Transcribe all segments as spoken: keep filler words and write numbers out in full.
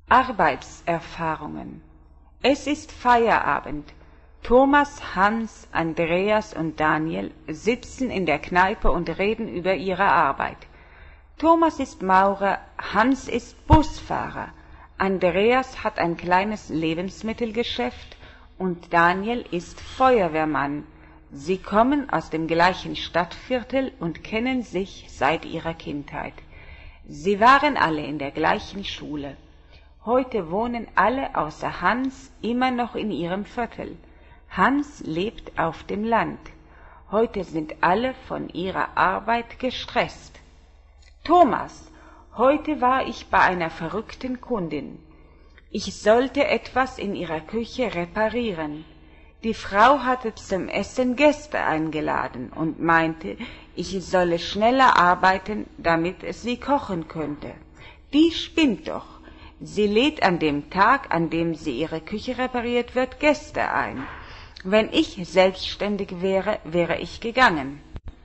Arbeitserfahrungen. Es ist Feierabend. Thomas, Hans, Andreas und Daniel sitzen in der Kneipe und reden über ihre Arbeit. Thomas ist Maurer, Hans ist Busfahrer, Andreas hat ein kleines Lebensmittelgeschäft und Daniel ist Feuerwehrmann. Sie kommen aus dem gleichen Stadtviertel und kennen sich seit ihrer Kindheit. Sie waren alle in der gleichen Schule. Heute wohnen alle außer Hans immer noch in ihrem Viertel. Hans lebt auf dem Land. Heute sind alle von ihrer Arbeit gestresst. Thomas, heute war ich bei einer verrückten Kundin. Ich sollte etwas in ihrer Küche reparieren. Die Frau hatte zum Essen Gäste eingeladen und meinte, ich solle schneller arbeiten, damit es sie kochen könnte. Die spinnt doch. Sie lädt an dem Tag, an dem sie ihre Küche repariert wird, Gäste ein. Wenn ich selbstständig wäre, wäre ich gegangen.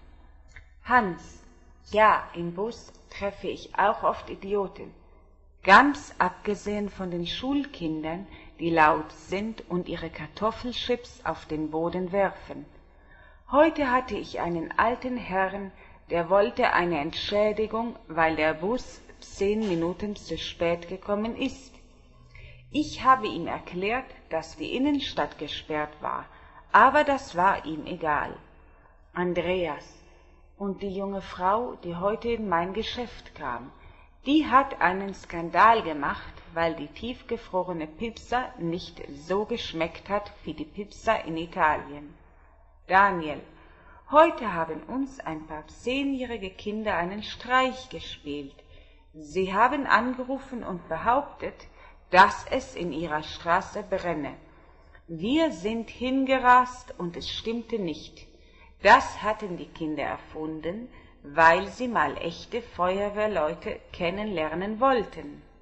Hans, ja, im Bus treffe ich auch oft Idioten. Ganz abgesehen von den Schulkindern, die laut sind und ihre Kartoffelchips auf den Boden werfen. Heute hatte ich einen alten Herrn, der wollte eine Entschädigung, weil der Bus zehn Minuten zu spät gekommen ist. Ich habe ihm erklärt, dass die Innenstadt gesperrt war, aber das war ihm egal. Andreas, und die junge Frau, die heute in mein Geschäft kam, die hat einen Skandal gemacht, weil die tiefgefrorene Pizza nicht so geschmeckt hat wie die Pizza in Italien. Daniel, heute haben uns ein paar zehnjährige Kinder einen Streich gespielt. Sie haben angerufen und behauptet, dass es in ihrer Straße brenne. Wir sind hingerast und es stimmte nicht. Das hatten die Kinder erfunden, weil sie mal echte Feuerwehrleute kennenlernen wollten.